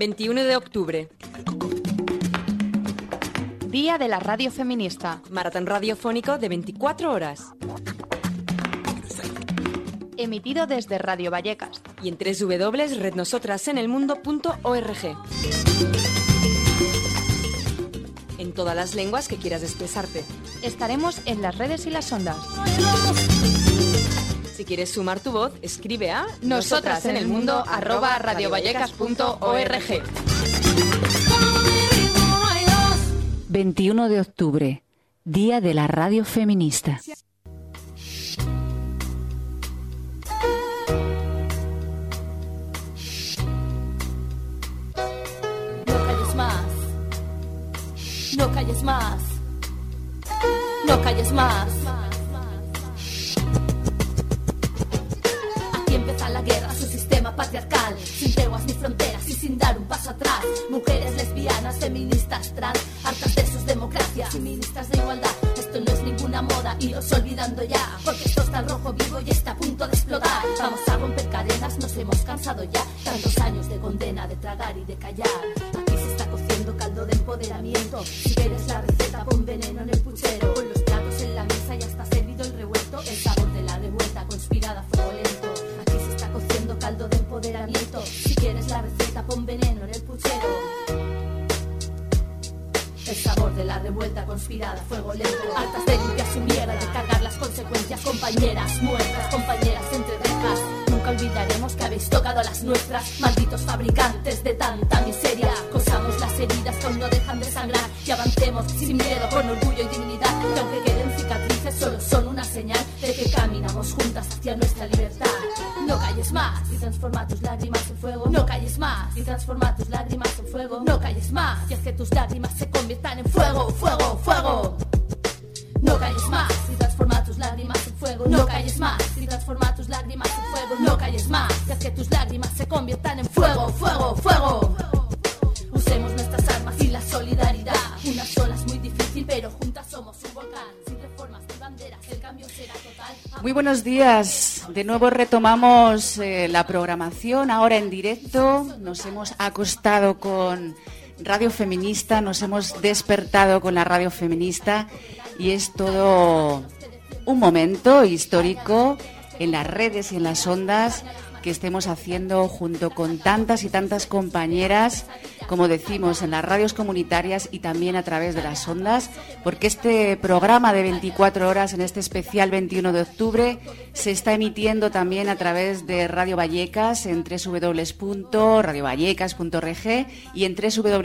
21 de octubre. Día de la Radio Feminista. Maratón radiofónico de 24 horas. Emitido desde Radio Vallecas. Y en www.rednosotrasenelmundo.org. En todas las lenguas que quieras expresarte. Estaremos en las redes y las ondas. Si quieres sumar tu voz, escribe a nosotrasenelmundo@radiovallecas.org. 21 de octubre, Día de la Radio Feminista. No calles más. No calles más. Aquí empieza la guerra, su sistema patriarcal, sin treguas ni fronteras y sin dar un paso atrás. Mujeres lesbianas, feministas, trans, hartas de sus democracias, feministas de igualdad. Esto no es ninguna moda, iros olvidando ya, porque esto está al rojo vivo y está a punto de explotar. Vamos a romper cadenas, nos hemos cansado ya. Tantos años de condena, de tragar y de callar. Aquí se está cociendo caldo de empoderamiento. Si quieres la receta, pon veneno en el puchero. Con los platos en la mesa ya está servido el revuelto. El sabor de la revuelta conspirada a fuego lento. Aquí se está cociendo caldo de empoderamiento. Si quieres la receta, pon veneno en el puchero. El sabor de la revuelta conspirada a fuego lento. Hartas de limpiar su mierda, de cargar las consecuencias. Compañeras muertas, compañeras entre rejas. Nunca olvidaremos que habéis tocado a las nuestras. Malditos fabricantes de tanta miseria. Cosamos las heridas que aún no dejan de sangrar. Y avancemos sin miedo, con orgullo y dignidad. Que aunque queden cicatrices, solo son una señal de que caminamos juntas hacia nuestra libertad. No calles más y transforma tus lágrimas en fuego. No calles más y transforma tus lágrimas en fuego. No calles más y haz que tus lágrimas se conviertan en fuego, fuego, fuego. No calles más y transforma tus lágrimas en fuego. No calles más y transforma tus lágrimas en fuego. No calles más y haz que tus lágrimas se conviertan en fuego, fuego, fuego. Usemos nuestras armas y la solidaridad. Una sola es muy difícil, pero juntas somos un volcán. Sin reformas ni banderas, el cambio será total. Muy buenos días. De nuevo retomamos la programación ahora en directo. Nos hemos acostado con Radio Feminista, nos hemos despertado con la Radio Feminista y es todo un momento histórico en las redes y en las ondas que estemos haciendo junto con tantas y tantas compañeras, como decimos, en las radios comunitarias y también a través de las ondas, porque este programa de 24 horas en este especial 21 de octubre se está emitiendo también a través de Radio Vallecas en www.radiovallecas.org y en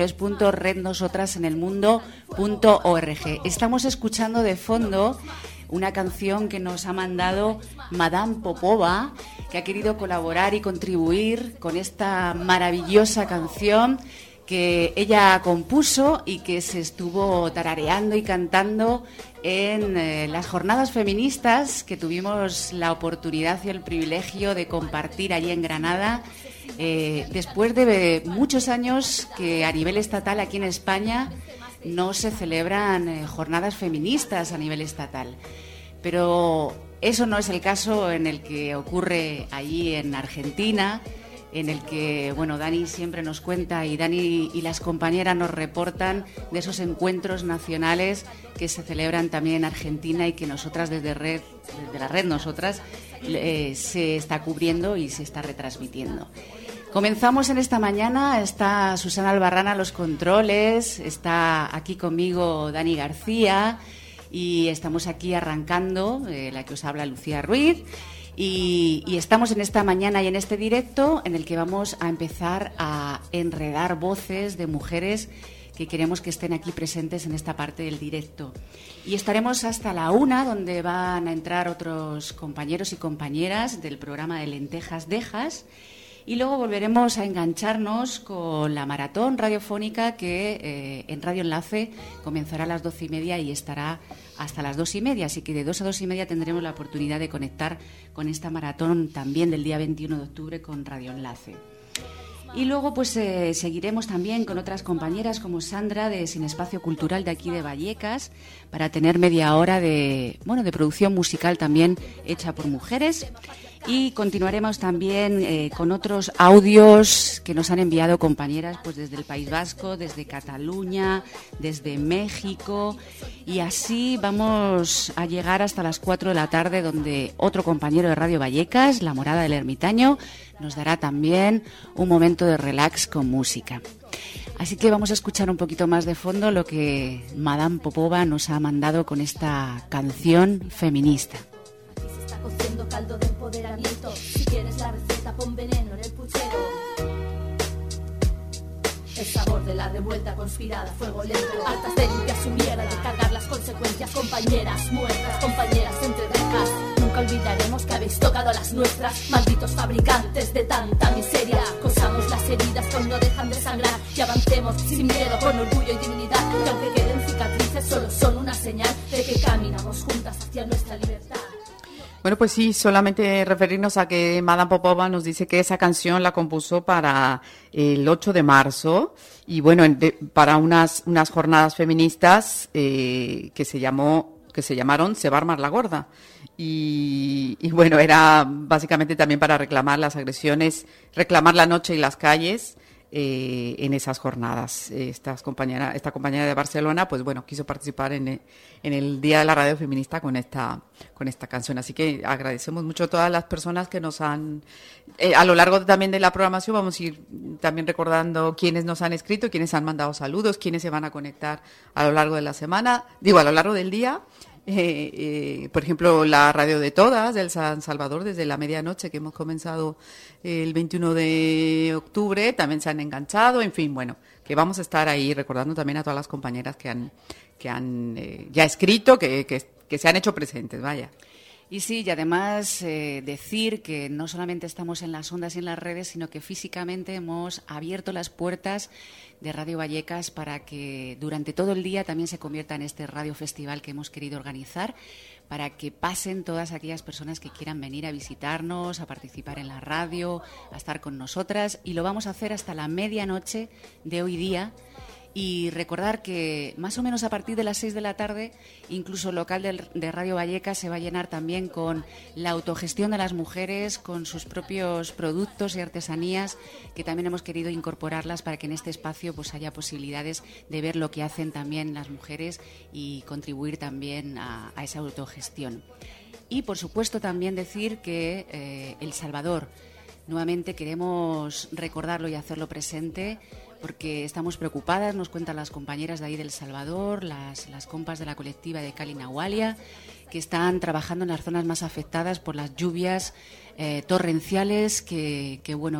www.rednosotrasenelmundo.org. Estamos escuchando de fondo una canción que nos ha mandado Madame Popova, que ha querido colaborar y contribuir con esta maravillosa canción que ella compuso y que se estuvo tarareando y cantando en las jornadas feministas que tuvimos la oportunidad y el privilegio de compartir allí en Granada, después de muchos años que a nivel estatal aquí en España no se celebran jornadas feministas a nivel estatal. Pero eso no es el caso en el que ocurre allí en Argentina, en el que, bueno, Dani siempre nos cuenta y Dani y las compañeras nos reportan de esos encuentros nacionales que se celebran también en Argentina y que nosotras desde la red Nosotras se está cubriendo y se está retransmitiendo. Comenzamos en esta mañana, está Susana Albarrán a los controles, está aquí conmigo Dani García y estamos aquí arrancando, la que os habla Lucía Ruiz, y estamos en esta mañana y en este directo en el que vamos a empezar a enredar voces de mujeres que queremos que estén aquí presentes en esta parte del directo. Y estaremos hasta la 1, donde van a entrar otros compañeros y compañeras del programa de Lentejas Dejas. Y luego volveremos a engancharnos con la maratón radiofónica que en Radio Enlace comenzará a las 12:30 y estará hasta las 2:30. Así que de 2 a 2:30 tendremos la oportunidad de conectar con esta maratón también del día 21 de octubre con Radio Enlace. Y luego pues seguiremos también con otras compañeras como Sandra de Sin Espacio Cultural de aquí de Vallecas para tener media hora de producción musical también hecha por mujeres. Y continuaremos también con otros audios que nos han enviado compañeras pues desde el País Vasco, desde Cataluña, desde México, y así vamos a llegar hasta las 4 de la tarde, donde otro compañero de Radio Vallecas, La Morada del Ermitaño, nos dará también un momento de relax con música. Así que vamos a escuchar un poquito más de fondo lo que Madame Popova nos ha mandado con esta canción feminista. Cociendo caldo de empoderamiento. Si quieres la receta, pon veneno en el puchero. El sabor de la revuelta conspirada, fuego lento. Hartas de limpiar su mierda, de cargar las consecuencias. Compañeras muertas, compañeras entre rejas. Nunca olvidaremos que habéis tocado a las nuestras. Malditos fabricantes de tanta miseria. Cosamos las heridas que aún no dejan de sangrar. Y avancemos sin miedo, con orgullo y dignidad. Que aunque queden cicatrices, solo son una señal de que caminamos juntas hacia nuestra libertad. Bueno, pues sí, solamente referirnos a que Madame Popova nos dice que esa canción la compuso para el 8 de marzo y bueno, para unas jornadas feministas que se llamaron Se va a armar la gorda. Y bueno, era básicamente también para reclamar las agresiones, reclamar la noche y las calles en esas jornadas. Esta compañera de Barcelona, pues bueno, quiso participar en el Día de la Radio Feminista con esta canción. Así que agradecemos mucho a todas las personas que nos han, a lo largo también de la programación, vamos a ir también recordando quiénes nos han escrito, quiénes han mandado saludos, quiénes se van a conectar a lo largo de la semana, a lo largo del día. Por ejemplo, la radio de todas del San Salvador desde la medianoche que hemos comenzado el 21 de octubre, también se han enganchado, en fin, bueno, que vamos a estar ahí recordando también a todas las compañeras que han ya escrito, que se han hecho presentes, vaya. Y sí, y además decir que no solamente estamos en las ondas y en las redes, sino que físicamente hemos abierto las puertas de Radio Vallecas para que durante todo el día también se convierta en este radio festival que hemos querido organizar, para que pasen todas aquellas personas que quieran venir a visitarnos, a participar en la radio, a estar con nosotras, y lo vamos a hacer hasta la medianoche de hoy día. Y recordar que más o menos a partir de las 6 de la tarde, incluso el local de Radio Vallecas se va a llenar también con la autogestión de las mujeres, con sus propios productos y artesanías, que también hemos querido incorporarlas para que en este espacio pues haya posibilidades de ver lo que hacen también las mujeres y contribuir también a esa autogestión. Y por supuesto también decir que El Salvador, nuevamente queremos recordarlo y hacerlo presente, porque estamos preocupadas, nos cuentan las compañeras de ahí del Salvador, las compas de la colectiva de Cali Nahualia, que están trabajando en las zonas más afectadas por las lluvias torrenciales que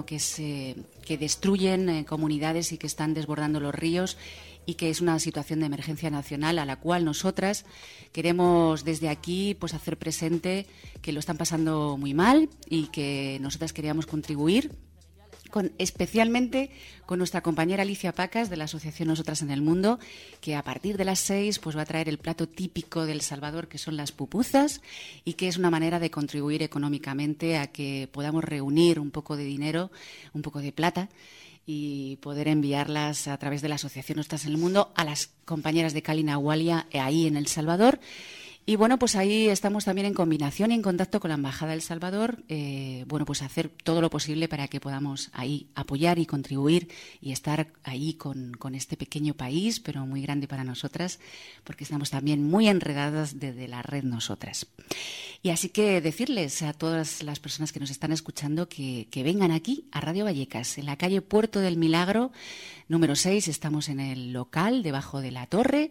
destruyen comunidades y que están desbordando los ríos, y que es una situación de emergencia nacional a la cual nosotras queremos desde aquí pues hacer presente que lo están pasando muy mal y que nosotras queríamos contribuir especialmente con nuestra compañera Alicia Pacas de la Asociación Nosotras en el Mundo, que a partir de las 6 pues va a traer el plato típico del Salvador, que son las pupusas, y que es una manera de contribuir económicamente a que podamos reunir un poco de dinero, un poco de plata, y poder enviarlas a través de la Asociación Nosotras en el Mundo a las compañeras de Cali Nahualia ahí en El Salvador. Y bueno, pues ahí estamos también en combinación y en contacto con la Embajada de El Salvador, pues hacer todo lo posible para que podamos ahí apoyar y contribuir y estar ahí con este pequeño país, pero muy grande para nosotras, porque estamos también muy enredadas desde la red Nosotras. Y así que decirles a todas las personas que nos están escuchando que vengan aquí a Radio Vallecas, en la calle Puerto del Milagro, número 6, estamos en el local debajo de la torre,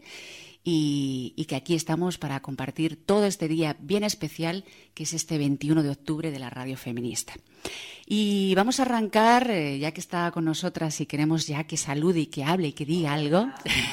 y que aquí estamos para compartir todo este día bien especial que es este 21 de octubre de la Radio Feminista. Y vamos a arrancar, ya que está con nosotras y queremos ya que salude y que hable y que diga algo,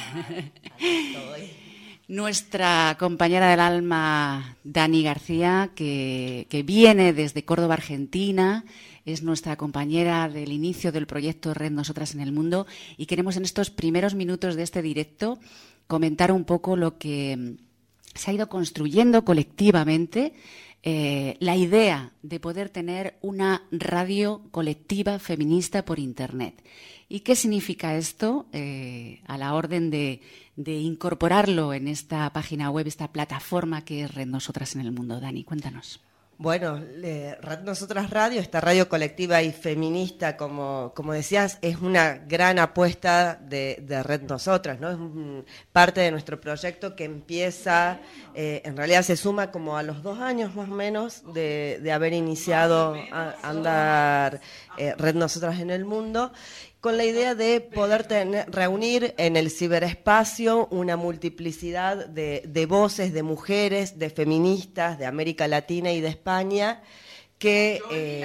nuestra compañera del alma Dani García, que viene desde Córdoba, Argentina. Es nuestra compañera del inicio del proyecto Red Nosotras en el Mundo, y queremos en estos primeros minutos de este directo comentar un poco lo que se ha ido construyendo colectivamente, la idea de poder tener una radio colectiva feminista por Internet. ¿Y qué significa esto a la orden de incorporarlo en esta página web, esta plataforma que es Red Nosotras en el Mundo? Dani, cuéntanos. Bueno, Nosotras Radio, esta radio colectiva y feminista, como decías, es una gran apuesta de Red Nosotras, ¿no? Es parte de nuestro proyecto que empieza, en realidad se suma como a los 2 años más o menos de haber iniciado a andar Red Nosotras en el mundo, con la idea de poder reunir en el ciberespacio una multiplicidad de voces, de mujeres, de feministas, de América Latina y de España, que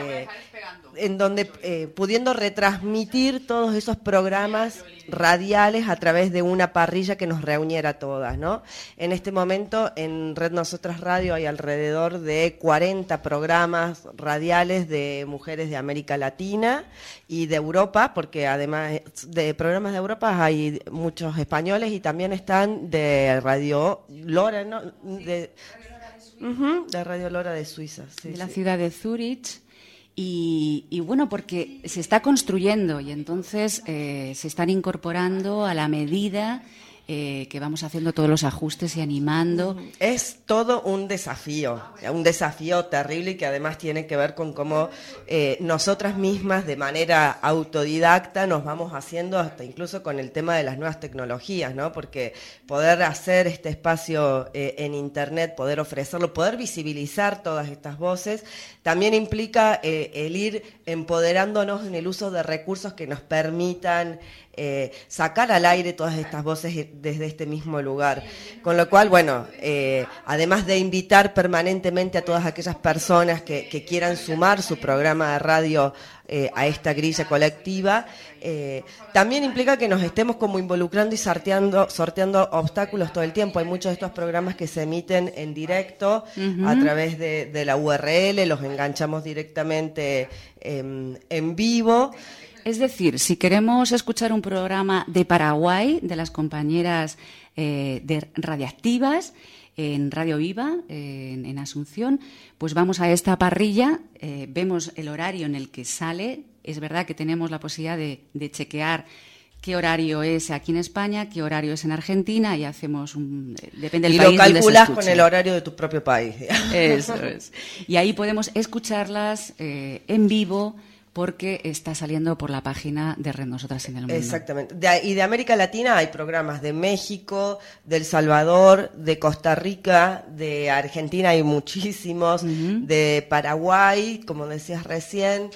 en donde pudiendo retransmitir todos esos programas radiales a través de una parrilla que nos reuniera a todas, ¿no? En este momento en Red Nosotras Radio hay alrededor de 40 programas radiales de mujeres de América Latina y de Europa, porque además de programas de Europa hay muchos españoles y también están de Radio Lora, ¿no? De Radio Lora de Suiza. Sí, de la ciudad de Zúrich. Y bueno, porque se está construyendo y entonces se están incorporando a la medida que vamos haciendo todos los ajustes y animando. Es todo un desafío terrible y que además tiene que ver con cómo nosotras mismas de manera autodidacta nos vamos haciendo hasta incluso con el tema de las nuevas tecnologías, ¿no? Porque poder hacer este espacio en Internet, poder ofrecerlo, poder visibilizar todas estas voces, también implica el ir empoderándonos en el uso de recursos que nos permitan sacar al aire todas estas voces desde este mismo lugar. Con lo cual, bueno, además de invitar permanentemente a todas aquellas personas que quieran sumar su programa de radio a esta grilla colectiva, también implica que nos estemos como involucrando y sorteando obstáculos todo el tiempo. Hay muchos de estos programas que se emiten en directo a través de la URL, los enganchamos directamente en vivo. Es decir, si queremos escuchar un programa de Paraguay, de las compañeras de Radiactivas, en Radio Viva, en Asunción, pues vamos a esta parrilla, vemos el horario en el que sale. Es verdad que tenemos la posibilidad de chequear qué horario es aquí en España, qué horario es en Argentina, y hacemos depende del país donde se escuche. Y lo calculas con el horario de tu propio país. Eso es. Y ahí podemos escucharlas en vivo, porque está saliendo por la página de Red Nosotras en el Mundo. Exactamente. Y de América Latina hay programas de México, de El Salvador, de Costa Rica, de Argentina hay muchísimos, de Paraguay, como decías recién,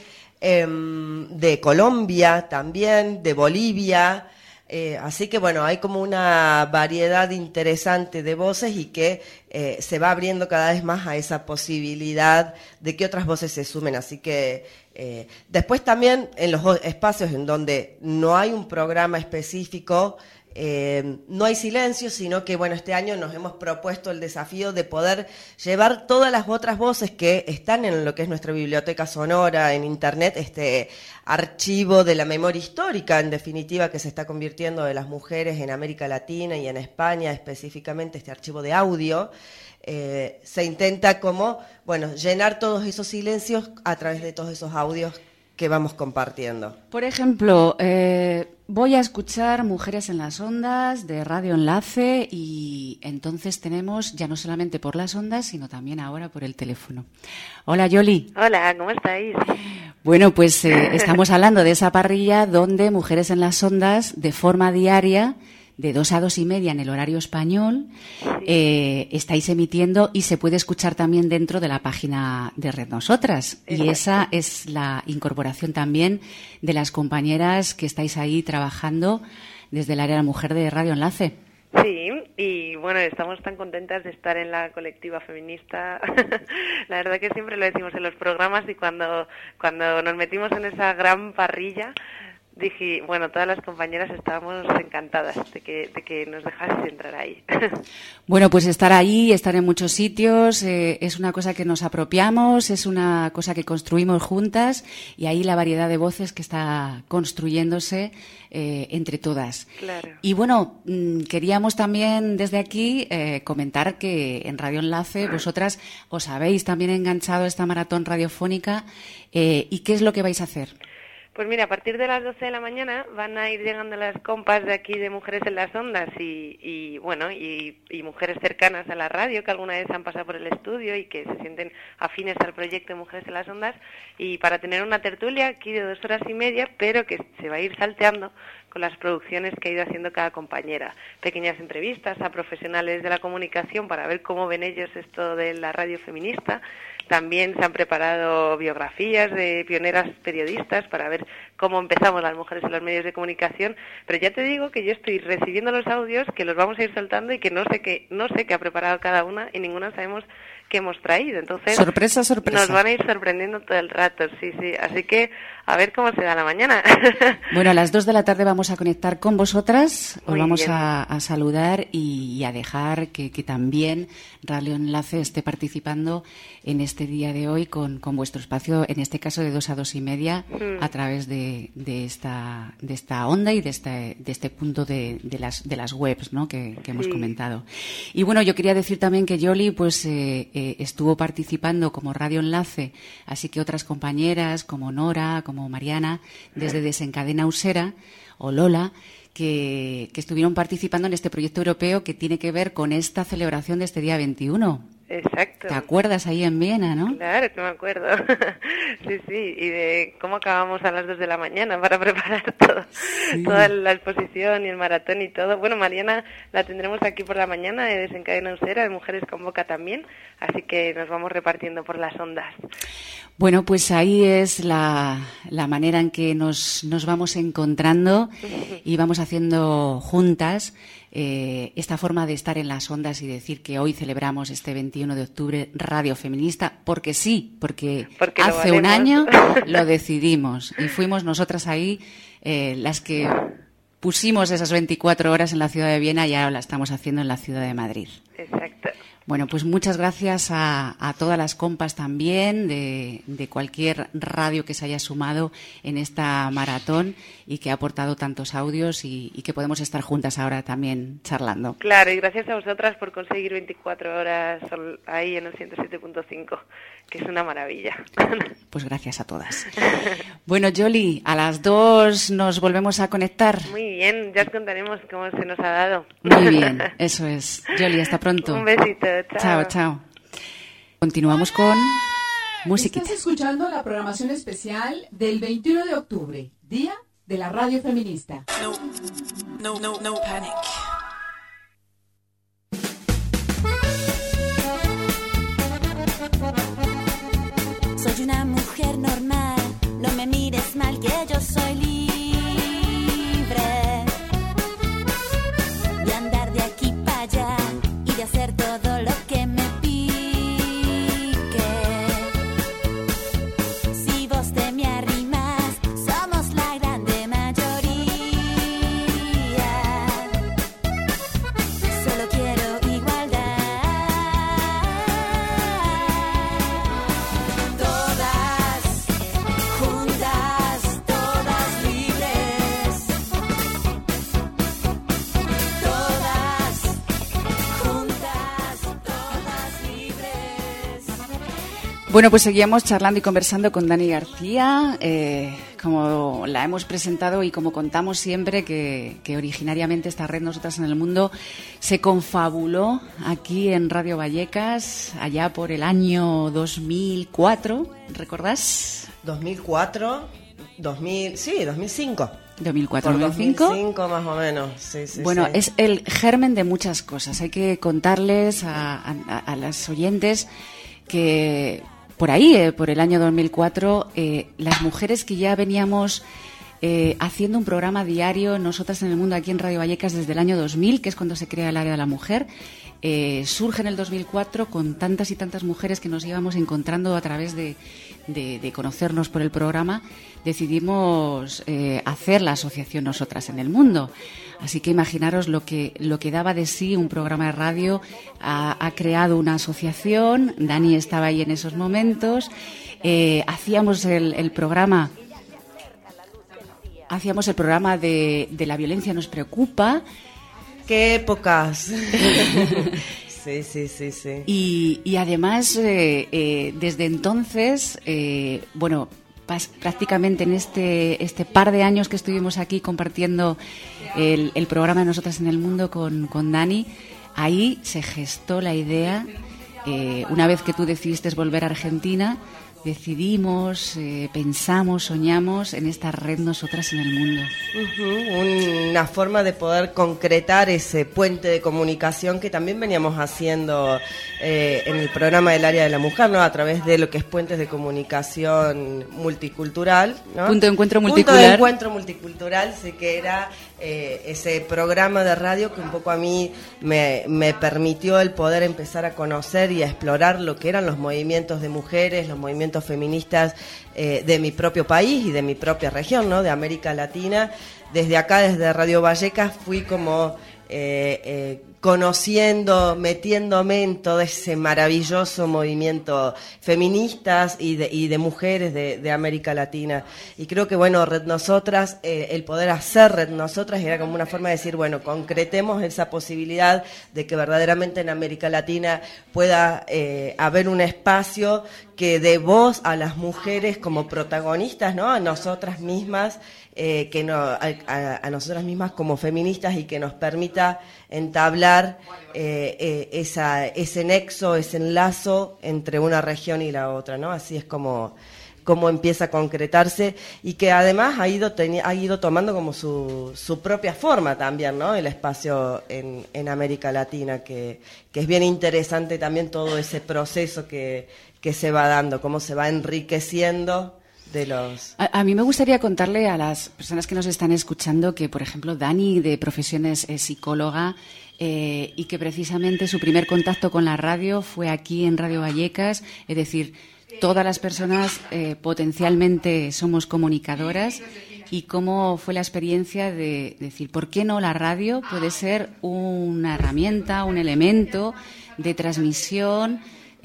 de Colombia también, de Bolivia. Así que bueno, hay como una variedad interesante de voces y que se va abriendo cada vez más a esa posibilidad de que otras voces se sumen. Así que después también en los espacios en donde no hay un programa específico, no hay silencio, sino que bueno, este año nos hemos propuesto el desafío de poder llevar todas las otras voces que están en lo que es nuestra biblioteca sonora en Internet, este archivo de la memoria histórica, en definitiva, que se está convirtiendo de las mujeres en América Latina y en España, específicamente este archivo de audio. Se intenta como, bueno, llenar todos esos silencios a través de todos esos audios que vamos compartiendo. Por ejemplo, voy a escuchar Mujeres en las Ondas de Radio Enlace, y entonces tenemos ya no solamente por las ondas, sino también ahora por el teléfono. Hola, Yoli. Hola, ¿cómo estáis? Bueno, pues estamos hablando de esa parrilla donde Mujeres en las Ondas, de forma diaria, de 2 a 2:30 en el horario español, estáis emitiendo, y se puede escuchar también dentro de la página de Red Nosotras. Exacto. Y esa es la incorporación también de las compañeras que estáis ahí trabajando desde el área de la mujer de Radio Enlace. Sí, y bueno, estamos tan contentas de estar en la colectiva feminista. La verdad que siempre lo decimos en los programas, y cuando nos metimos en esa gran parrilla, dije, bueno, todas las compañeras estábamos encantadas de que nos dejases entrar ahí. Bueno, pues estar ahí, estar en muchos sitios, es una cosa que nos apropiamos, es una cosa que construimos juntas, y ahí la variedad de voces que está construyéndose entre todas. Claro. Y bueno, queríamos también desde aquí comentar que en Radio Enlace vosotras os habéis también enganchado a esta maratón radiofónica, ¿y qué es lo que vais a hacer? Pues mira, a partir de las 12 de la mañana van a ir llegando las compas de aquí de Mujeres en las Ondas y mujeres cercanas a la radio que alguna vez han pasado por el estudio y que se sienten afines al proyecto de Mujeres en las Ondas, y para tener una tertulia aquí de 2 horas y media, pero que se va a ir salteando con las producciones que ha ido haciendo cada compañera. Pequeñas entrevistas a profesionales de la comunicación para ver cómo ven ellos esto de la radio feminista. También se han preparado biografías de pioneras periodistas para ver cómo empezamos las mujeres en los medios de comunicación. Pero ya te digo que yo estoy recibiendo los audios, que los vamos a ir soltando y que no sé qué ha preparado cada una y ninguna sabemos qué hemos traído. Entonces, sorpresa. Nos van a ir sorprendiendo todo el rato, sí. Así que a ver cómo se da la mañana. Bueno, a las 2 de la tarde vamos a conectar con vosotras, os Muy vamos bien. a saludar y a dejar que también Radio Enlace esté participando en este día de hoy con vuestro espacio, en este caso de 2 a 2 y media, a través de esta onda y de este punto de las webs, ¿no? que hemos comentado. Y bueno, yo quería decir también que Yoli pues estuvo participando como Radio Enlace, así que otras compañeras como Nora, como Mariana, desde Desencadena Usera o Lola, que estuvieron participando en este proyecto europeo que tiene que ver con esta celebración de este día 21. Exacto. ¿Te acuerdas ahí en Viena, no? Claro que me acuerdo. Sí, y de cómo acabamos a las 2 de la mañana para preparar todo, toda la exposición y el maratón y todo. Bueno, Mariana la tendremos aquí por la mañana de Desencadena Usera, de Mujeres Convoca también, así que nos vamos repartiendo por las ondas. Bueno, pues ahí es la manera en que nos vamos encontrando y vamos haciendo juntas esta forma de estar en las ondas y decir que hoy celebramos este 21 de octubre Radio Feminista, porque hace un año lo decidimos y fuimos nosotras ahí las que pusimos esas 24 horas en la ciudad de Viena y ahora la estamos haciendo en la ciudad de Madrid. Exacto. Bueno, pues muchas gracias a todas las compas también de cualquier radio que se haya sumado en esta maratón y que ha aportado tantos audios y que podemos estar juntas ahora también charlando. Claro, y gracias a vosotras por conseguir 24 horas ahí en el 107.5, que es una maravilla. Pues gracias a todas. Bueno, Yoli, a las 2 nos volvemos a conectar. Muy bien, ya os contaremos cómo se nos ha dado. Muy bien, eso es. Yoli, hasta pronto. Un besito, chao. Chao. Continuamos con musiquita. Estás escuchando la programación especial del 21 de octubre, Día de la Radio Feminista. No panic. Soy una mujer normal, no me mires mal que yo soy libre de andar de aquí para allá y de hacer todo lo que me pique. Si vos te me arrimas, somos la grande mayoría. Solo quiero igualdad. Todas juntas, todas libres. Todas juntas, todas libres. Bueno, pues seguíamos charlando y conversando con Dani García, como la hemos presentado y como contamos siempre que originariamente esta red Nosotras en el Mundo se confabuló aquí en Radio Vallecas allá por el año 2004, ¿recordás? 2004, 2005. 2004, Por 2005. 2005 más o menos, sí. Bueno, sí. es el germen de muchas cosas. Hay que contarles a las oyentes que por ahí, por el año 2004, las mujeres que ya veníamos haciendo un programa diario, Nosotras en el Mundo, aquí en Radio Vallecas desde el año 2000, que es cuando se crea el área de la mujer, surge en el 2004 con tantas y tantas mujeres que nos íbamos encontrando a través de conocernos por el programa, decidimos hacer la asociación Nosotras en el Mundo. Así que imaginaros lo que daba de sí un programa de radio. Ha creado una asociación, Dani estaba ahí en esos momentos, hacíamos el programa de La violencia nos preocupa. ¡Qué épocas! Sí. Y además, desde entonces, prácticamente en este par de años que estuvimos aquí compartiendo el programa de Nosotras en el Mundo con Dani, ahí se gestó la idea, una vez que tú decidiste volver a Argentina, decidimos, pensamos, soñamos en esta red Nosotras en el Mundo. Una forma de poder concretar ese puente de comunicación que también veníamos haciendo en el programa del área de la mujer, ¿no? A través de lo que es puentes de comunicación multicultural, ¿no? Punto de encuentro multicultural. Punto de encuentro multicultural, sí, que era ese programa de radio que un poco a mí me permitió el poder empezar a conocer y a explorar lo que eran los movimientos de mujeres, los movimientos feministas de mi propio país y de mi propia región, ¿no? De América Latina. Desde acá, desde Radio Vallecas, fui como conociendo, metiéndome en todo ese maravilloso movimiento feministas y de mujeres de América Latina. Y creo que, bueno, Red Nosotras, el poder hacer Red Nosotras era como una forma de decir, bueno, concretemos esa posibilidad de que verdaderamente en América Latina pueda haber un espacio que dé voz a las mujeres como protagonistas, ¿no? A nosotras mismas, a nosotras mismas como feministas, y que nos permita entablar ese nexo, ese enlazo entre una región y la otra, ¿no? Así es como empieza a concretarse, y que además ha ido tomando como su propia forma también, ¿no? El espacio en América Latina, que es bien interesante también todo ese proceso que se va dando, cómo se va enriqueciendo de los... A mí me gustaría contarle a las personas que nos están escuchando que, por ejemplo, Dani, de profesión es psicóloga, y que precisamente su primer contacto con la radio fue aquí en Radio Vallecas. Es decir, todas las personas potencialmente somos comunicadoras, y cómo fue la experiencia de decir, ¿por qué no la radio puede ser una herramienta, un elemento de transmisión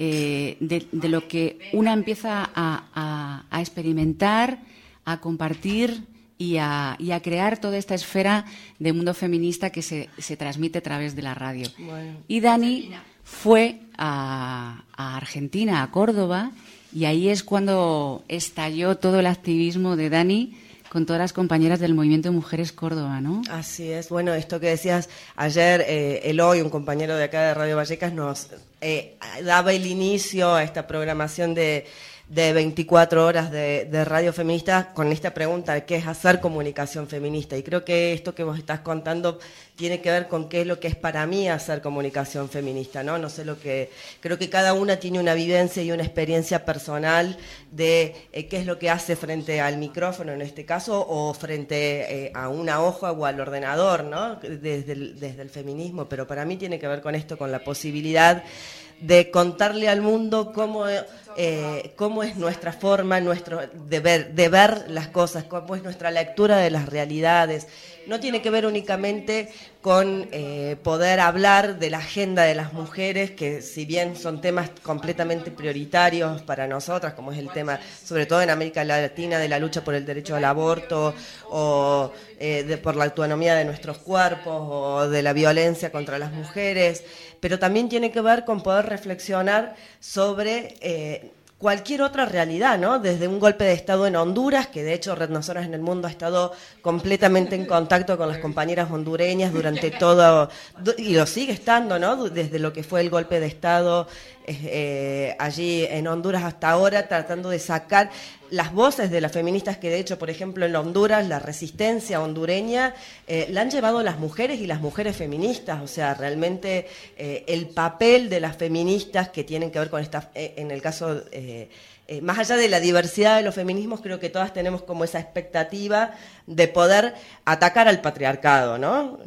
de lo que una empieza a experimentar, a compartir y a crear toda esta esfera de mundo feminista que se transmite a través de la radio? Bueno. Y Dani fue a Argentina, a Córdoba, y ahí es cuando estalló todo el activismo de Dani con todas las compañeras del Movimiento de Mujeres Córdoba, ¿no? Así es. Bueno, esto que decías ayer, Eloy, un compañero de acá de Radio Vallecas, nos daba el inicio a esta programación de 24 horas de radio feminista con esta pregunta, ¿qué es hacer comunicación feminista? Y creo que esto que vos estás contando tiene que ver con qué es lo que es para mí hacer comunicación feminista, ¿no? No sé creo que cada una tiene una vivencia y una experiencia personal de qué es lo que hace frente al micrófono en este caso, o frente a una hoja o al ordenador, ¿no? Desde el feminismo, pero para mí tiene que ver con esto, con la posibilidad de contarle al mundo cómo es nuestra forma, de ver las cosas, cómo es nuestra lectura de las realidades. No tiene que ver únicamente con poder hablar de la agenda de las mujeres, que si bien son temas completamente prioritarios para nosotras, como es el tema, sobre todo en América Latina, de la lucha por el derecho al aborto, o por la autonomía de nuestros cuerpos, o de la violencia contra las mujeres, pero también tiene que ver con poder reflexionar sobre cualquier otra realidad, ¿no? Desde un golpe de Estado en Honduras, que de hecho Red Nosotras en el Mundo ha estado completamente en contacto con las compañeras hondureñas durante todo, y lo sigue estando, ¿no? Desde lo que fue el golpe de Estado allí en Honduras hasta ahora, tratando de sacar las voces de las feministas, que de hecho, por ejemplo, en Honduras, la resistencia hondureña la han llevado las mujeres y las mujeres feministas. O sea, realmente el papel de las feministas que tienen que ver con esta, en el caso, más allá de la diversidad de los feminismos, creo que todas tenemos como esa expectativa de poder atacar al patriarcado, ¿no?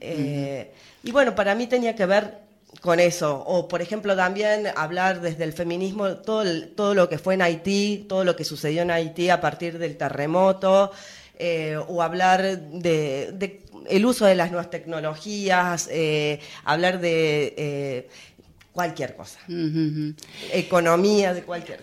Y bueno, para mí tenía que ver con eso, o por ejemplo también hablar desde el feminismo todo lo que fue en Haití, todo lo que sucedió en Haití a partir del terremoto, o hablar de el uso de las nuevas tecnologías, hablar de cualquier cosa, economía, de cualquier cosa.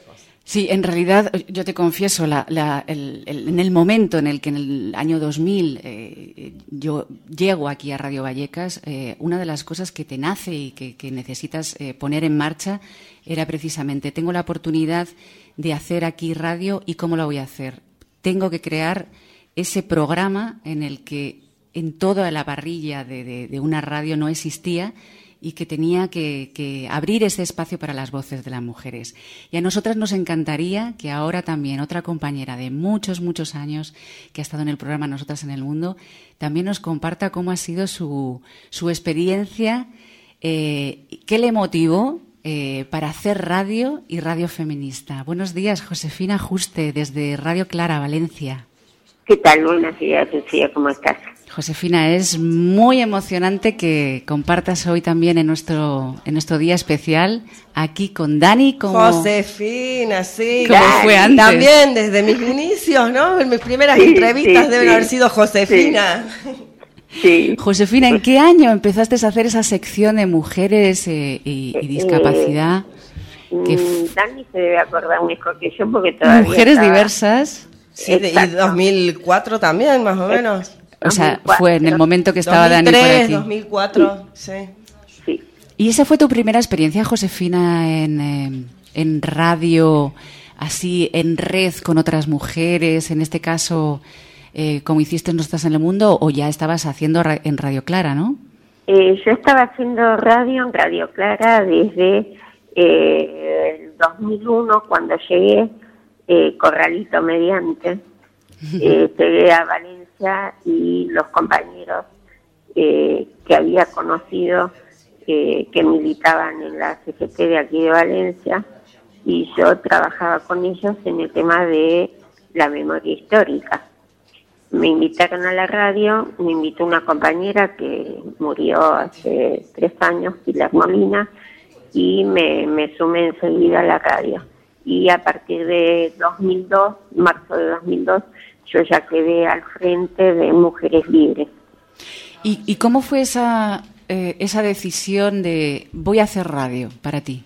Sí, en realidad, yo te confieso, en el momento en el que en el año 2000 yo llego aquí a Radio Vallecas, una de las cosas que te nace y que necesitas poner en marcha era precisamente, tengo la oportunidad de hacer aquí radio y ¿cómo lo voy a hacer? Tengo que crear ese programa en el que en toda la parrilla de una radio no existía y que tenía que abrir ese espacio para las voces de las mujeres. Y a nosotras nos encantaría que ahora también otra compañera de muchos, muchos años que ha estado en el programa Nosotras en el Mundo también nos comparta cómo ha sido su experiencia, qué le motivó para hacer radio y radio feminista. Buenos días, Josefina Juste, desde Radio Clara, Valencia. ¿Qué tal? Buenos días, Lucía, ¿cómo estás? Josefina, es muy emocionante que compartas hoy también en nuestro día especial aquí con Dani como Josefina, sí. Como fue antes. También desde mis inicios, ¿no? En mis primeras entrevistas deben haber sido Josefina. Sí. Josefina, ¿en qué año empezaste a hacer esa sección de mujeres y discapacidad? Dani se debe acordar mejor que yo porque todavía Mujeres diversas. Sí, y 2004 también, más o menos. O sea, fue en el momento que estaba 2003, Dani por aquí. 2004, sí. ¿Y esa fue tu primera experiencia, Josefina, en radio, así, en red con otras mujeres, en este caso, como hiciste en Nosotras en el Mundo, o ya estabas haciendo en Radio Clara, ¿no? Yo estaba haciendo radio en Radio Clara desde el 2001, cuando llegué, Corralito mediante, llegué a Valencia y los compañeros que había conocido que militaban en la CGT de aquí de Valencia, y yo trabajaba con ellos en el tema de la memoria histórica. Me invitaron a la radio, me invitó una compañera que murió hace 3 años, Pilar Molina, y me sumé enseguida a la radio. Y a partir de 2002, marzo de 2002, yo ya quedé al frente de Mujeres Libres. ¿Y cómo fue esa decisión de voy a hacer radio para ti?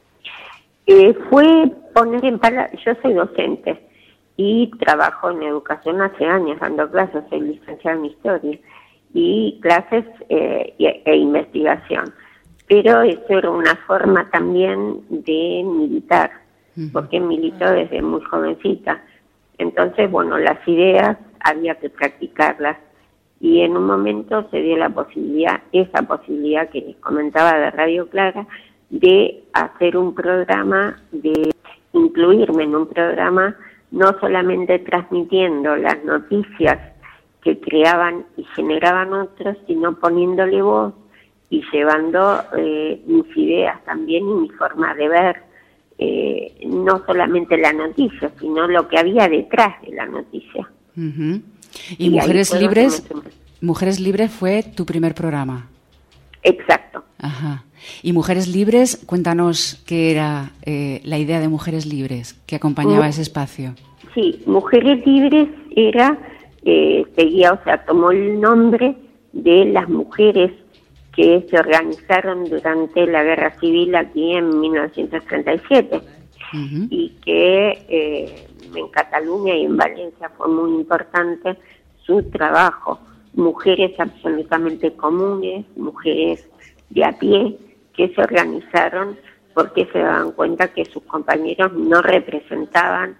Fue poner en palabras. Yo soy docente y trabajo en educación hace años dando clases, soy licenciada en Historia, y clases e investigación. Pero eso era una forma también de militar, porque militó desde muy jovencita. Entonces, bueno, las ideas había que practicarlas, y en un momento se dio esa posibilidad que les comentaba de Radio Clara, de hacer un programa, de incluirme en un programa, no solamente transmitiendo las noticias que creaban y generaban otros, sino poniéndole voz y llevando mis ideas también y mi forma de ver, no solamente la noticia, sino lo que había detrás de la noticia. Uh-huh. ¿Y Mujeres Libres fue tu primer programa? Exacto. Ajá. Y Mujeres Libres, cuéntanos qué era la idea de Mujeres Libres, que acompañaba ese espacio. Sí, Mujeres Libres era, tomó el nombre de las mujeres que se organizaron durante la Guerra Civil aquí en 1937, y que en Cataluña y en Valencia fue muy importante su trabajo. Mujeres absolutamente comunes, mujeres de a pie, que se organizaron porque se daban cuenta que sus compañeros no representaban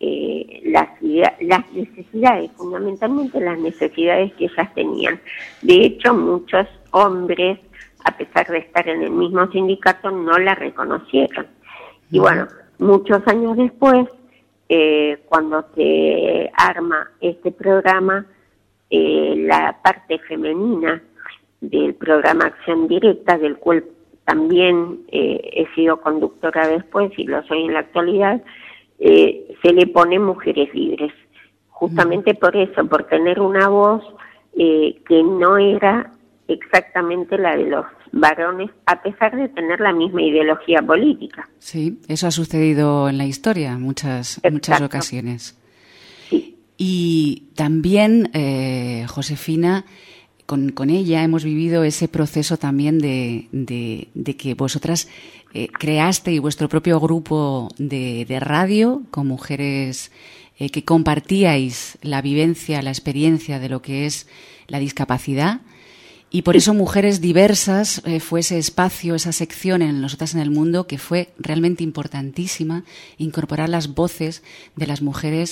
las necesidades, fundamentalmente las necesidades que ellas tenían. De hecho, muchos hombres, a pesar de estar en el mismo sindicato, no la reconocieron. Y bueno, muchos años después, cuando se arma este programa, la parte femenina del programa Acción Directa, del cual también he sido conductora después y lo soy en la actualidad, se le pone Mujeres Libres, justamente por eso, por tener una voz que no era exactamente la de los varones, a pesar de tener la misma ideología política. Sí, eso ha sucedido en la historia en muchas ocasiones. Sí. Y también, Josefina, con ella hemos vivido ese proceso también de que vosotras creasteis vuestro propio grupo de radio con mujeres que compartíais la vivencia, la experiencia de lo que es la discapacidad. Y por eso Mujeres Diversas fue ese espacio, esa sección en Nosotras en el Mundo que fue realmente importantísima, incorporar las voces de las mujeres,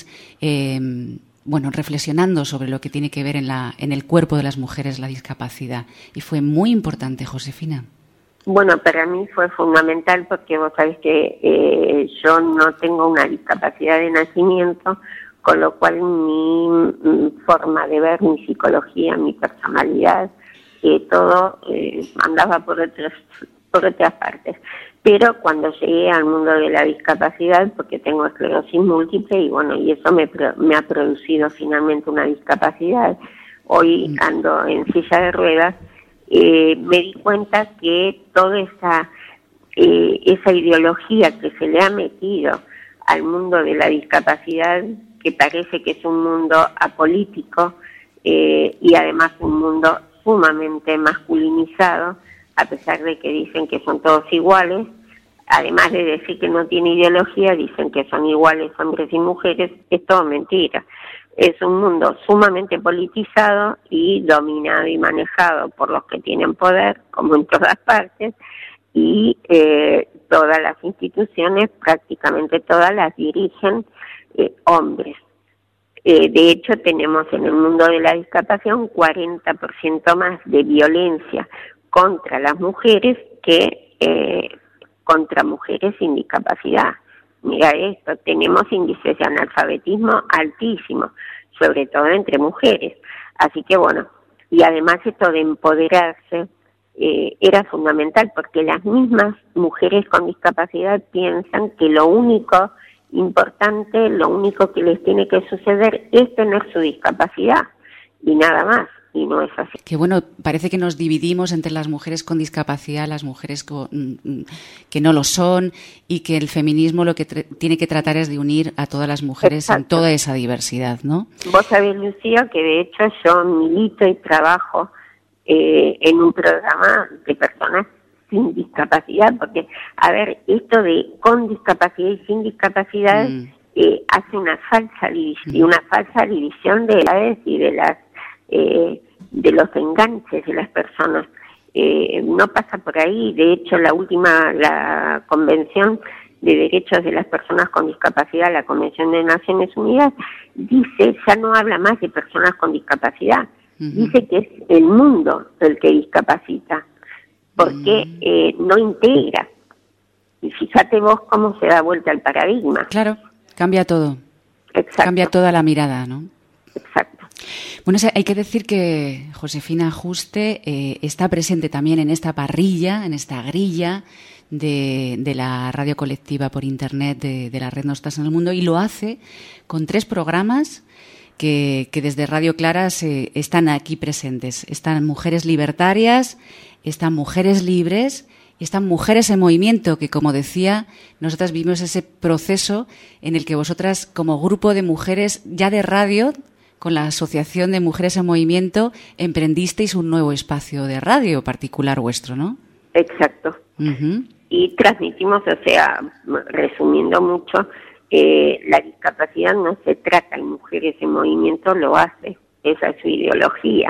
reflexionando sobre lo que tiene que ver en el cuerpo de las mujeres la discapacidad. Y fue muy importante, Josefina. Bueno, para mí fue fundamental porque vos sabés que yo no tengo una discapacidad de nacimiento, con lo cual mi forma de ver, mi psicología, mi personalidad, todo andaba por otras partes. Pero cuando llegué al mundo de la discapacidad, porque tengo esclerosis múltiple y eso me ha producido finalmente una discapacidad, hoy ando en silla de ruedas, me di cuenta que toda esa ideología que se le ha metido al mundo de la discapacidad, que parece que es un mundo apolítico y además un mundo sumamente masculinizado, a pesar de que dicen que son todos iguales, además de decir que no tiene ideología, dicen que son iguales hombres y mujeres, es todo mentira. Es un mundo sumamente politizado y dominado y manejado por los que tienen poder, como en todas partes, y todas las instituciones, prácticamente todas las dirigen hombres. De hecho, tenemos en el mundo de la discapacidad un 40% más de violencia contra las mujeres que contra mujeres sin discapacidad. Mira esto, tenemos índices de analfabetismo altísimos, sobre todo entre mujeres. Así que y además esto de empoderarse era fundamental porque las mismas mujeres con discapacidad piensan que lo único importante, lo único que les tiene que suceder es tener su discapacidad y nada más, y no es así. Que parece que nos dividimos entre las mujeres con discapacidad, las mujeres que no lo son, y que el feminismo lo que tiene que tratar es de unir a todas las mujeres. Exacto. En toda esa diversidad, ¿no? Vos sabés, Lucía, que de hecho yo milito y trabajo en un programa de personas sin discapacidad, porque, a ver, esto de con discapacidad y sin discapacidad hace una falsa división de edades y de los enganches de las personas. No pasa por ahí. De hecho, la Convención de Derechos de las Personas con Discapacidad, la Convención de Naciones Unidas, ya no habla más de personas con discapacidad, dice que es el mundo el que discapacita, porque no integra. Y fíjate vos cómo se da vuelta el paradigma. Claro, cambia todo. Exacto. Cambia toda la mirada, ¿no? Exacto. Bueno, hay que decir que Josefina Juste está presente también en esta parrilla, en esta grilla de la radio colectiva por internet de la red Nosotras en el Mundo, y lo hace con 3 programas que desde Radio Claras están aquí presentes. Están Mujeres Libertarias, están Mujeres Libres y están Mujeres en Movimiento, que, como decía, nosotras vimos ese proceso en el que vosotras, como grupo de mujeres ya de radio, con la Asociación de Mujeres en Movimiento, emprendisteis un nuevo espacio de radio particular vuestro, ¿no? Exacto. Y transmitimos, resumiendo mucho, la discapacidad no se trata, y Mujeres en Movimiento lo hace, esa es su ideología.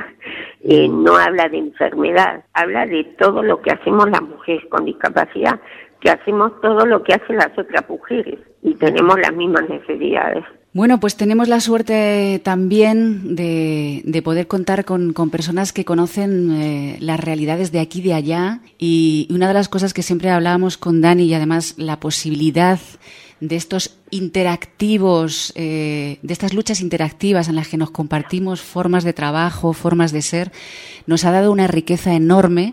No habla de enfermedad, habla de todo lo que hacemos las mujeres con discapacidad, que hacemos todo lo que hacen las otras mujeres y tenemos las mismas necesidades. Bueno, pues tenemos la suerte también de poder contar con personas que conocen las realidades de aquí y de allá, y una de las cosas que siempre hablábamos con Dani, y además la posibilidad de estos interactivos, de estas luchas interactivas en las que nos compartimos formas de trabajo, formas de ser, nos ha dado una riqueza enorme.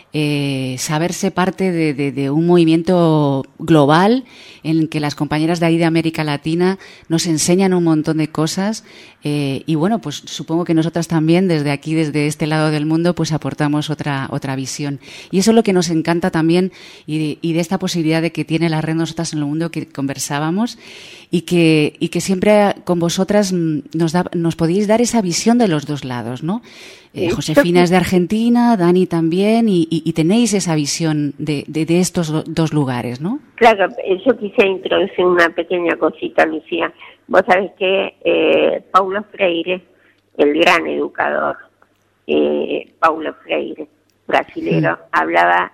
Saberse parte de un movimiento global en el que las compañeras de ahí de América Latina nos enseñan un montón de cosas, y bueno, pues supongo que nosotras también desde aquí, desde este lado del mundo, pues aportamos otra visión, y eso es lo que nos encanta también, y de esta posibilidad de que tiene la red Nosotras en el Mundo, que conversábamos, y que siempre con vosotras nos podéis dar esa visión de los dos lados, ¿no? Josefina es de Argentina, Dani también, y tenéis esa visión de estos dos lugares, ¿no? Claro, yo quisiera introducir una pequeña cosita, Lucía. Vos sabés que Paulo Freire, el gran educador, Paulo Freire, brasilero, hablaba,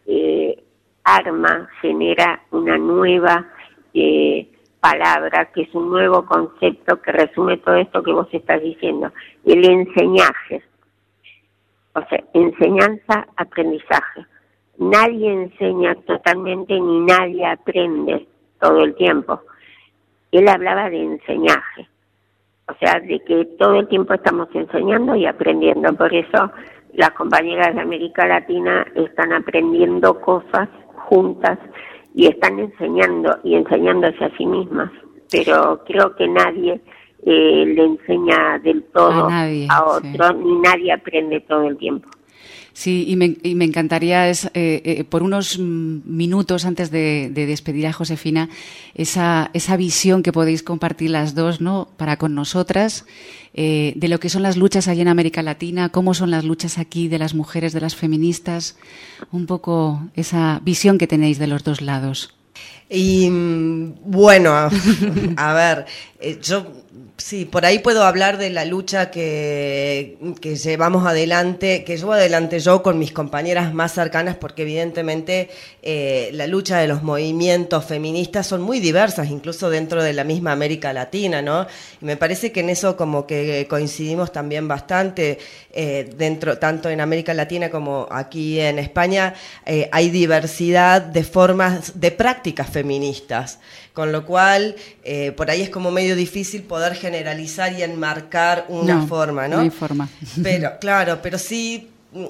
arma genera una nueva palabra, que es un nuevo concepto que resume todo esto que vos estás diciendo, el enseñaje. O sea, enseñanza, aprendizaje. Nadie enseña totalmente ni nadie aprende todo el tiempo. Él hablaba de enseñaje. O sea, de que todo el tiempo estamos enseñando y aprendiendo. Por eso las compañeras de América Latina están aprendiendo cosas juntas y están enseñando y enseñándose a sí mismas. Pero creo que nadie le enseña del todo a otro, sí. Ni nadie aprende todo el tiempo. Sí, y me encantaría, por unos minutos antes de despedir a Josefina, esa visión que podéis compartir las dos, ¿no?, para con nosotras, de lo que son las luchas allí en América Latina, cómo son las luchas aquí de las mujeres, de las feministas, un poco esa visión que tenéis de los dos lados. Y bueno, a ver, yo sí, por ahí puedo hablar de la lucha que llevamos adelante, que llevo adelante yo con mis compañeras más cercanas, porque evidentemente la lucha de los movimientos feministas son muy diversas, incluso dentro de la misma América Latina, ¿no? Y me parece que en eso como que coincidimos también bastante, dentro, tanto en América Latina como aquí en España, hay diversidad de formas, de prácticas feministas, con lo cual por ahí es como medio difícil poder generalizar y enmarcar una forma, ¿no? No hay forma. Pero claro, pero sí,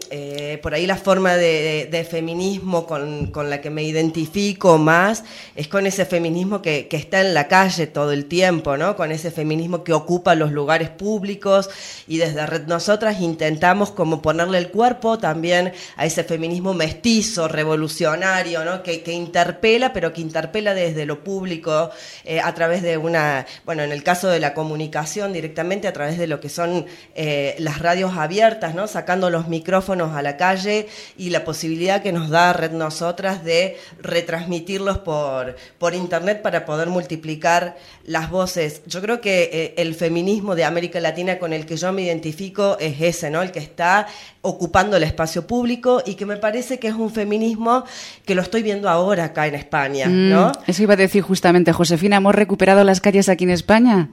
por ahí la forma de feminismo con la que me identifico más es con ese feminismo que está en la calle todo el tiempo, ¿no? Con ese feminismo que ocupa los lugares públicos, y desde Red Nosotras intentamos como ponerle el cuerpo también a ese feminismo mestizo, revolucionario, ¿no? Que interpela, pero que interpela desde lo público, a través de bueno, en el caso de la comunicación directamente a través de lo que son las radios abiertas, ¿no? Sacando los micrófonos a la calle y la posibilidad que nos da Red Nosotras de retransmitirlos por internet para poder multiplicar las voces. Yo creo que el feminismo de América Latina con el que yo me identifico es ese, ¿no? El que está ocupando el espacio público, y que me parece que es un feminismo que lo estoy viendo ahora acá en España, ¿no? Eso iba a decir justamente, Josefina, ¿hemos recuperado las calles aquí en España?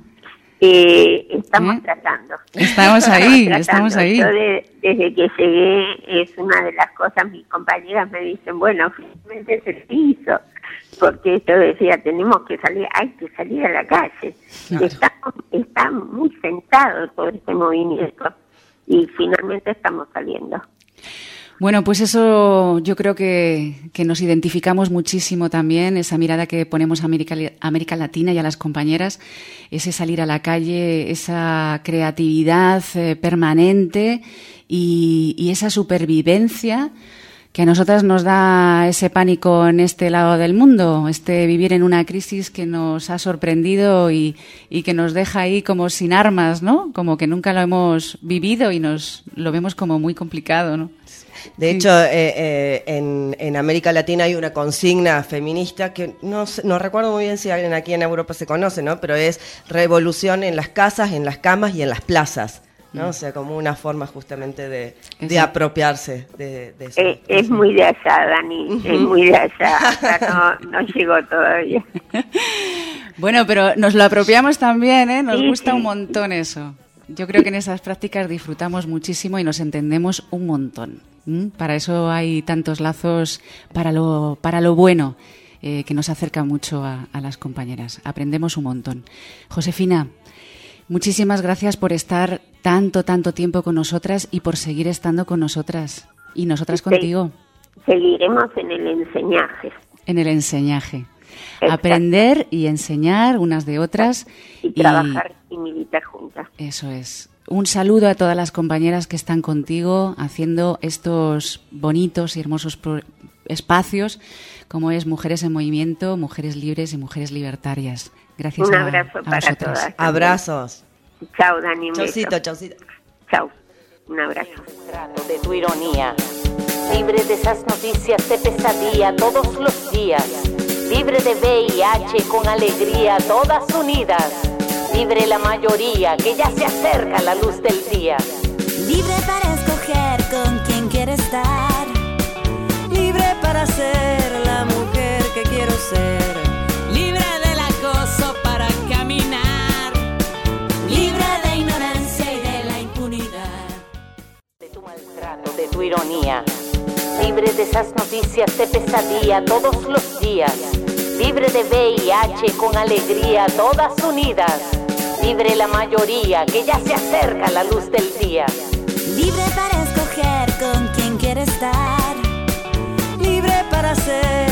Estamos tratando. Estamos ahí, estamos ahí. Yo desde que llegué, es una de las cosas, mis compañeras me dicen, bueno, finalmente se hizo, porque yo decía, tenemos que salir, hay que salir a la calle. Claro. Está muy sentado todo este movimiento, y finalmente estamos saliendo. Bueno, pues eso yo creo que nos identificamos muchísimo también, esa mirada que ponemos a América Latina y a las compañeras, ese salir a la calle, esa creatividad permanente y esa supervivencia que a nosotras nos da ese pánico en este lado del mundo, vivir en una crisis que nos ha sorprendido y que nos deja ahí como sin armas, ¿no? Como que nunca lo hemos vivido y lo vemos como muy complicado, ¿no? De hecho, en América Latina hay una consigna feminista que no recuerdo muy bien si alguien aquí en Europa se conoce, ¿no? Pero es revolución en las casas, en las camas y en las plazas, ¿no? O sea, como una forma justamente de apropiarse de eso. Es muy de allá, Dani, es muy de allá, hasta no llegó todavía. Bueno, pero nos lo apropiamos también, ¿eh? Nos gusta un montón eso. Yo creo que en esas prácticas disfrutamos muchísimo y nos entendemos un montón. Para eso hay tantos lazos para lo bueno, que nos acerca mucho a las compañeras. Aprendemos un montón. Josefina, muchísimas gracias por estar tanto tiempo con nosotras y por seguir estando con nosotras y nosotras contigo. Seguiremos en el enseñaje. En el enseñaje. Exacto. Aprender y enseñar unas de otras. Y trabajar y militar juntas. Eso es. Un saludo a todas las compañeras que están contigo haciendo estos bonitos y hermosos espacios como es Mujeres en Movimiento, Mujeres Libres y Mujeres Libertarias. Gracias. Un abrazo para vosotras. todas. Abrazos. Chao, Dani. Un Chaucito, beso. chaucito. Chao. Un abrazo. De tu ironía, libre de esas noticias de pesadilla todos los días, libre de VIH con alegría todas unidas, libre la mayoría que ya se acerca a la luz del día, libre para escoger con quien quiere estar, libre para ser la mujer que quiero ser, libre del acoso para caminar, libre de ignorancia y de la impunidad, de tu maltrato, de tu ironía, libre de esas noticias de pesadilla todos los días, libre de VIH con alegría todas unidas, libre la mayoría que ya se acerca a la luz del día, libre para escoger con quien quiere estar, libre para ser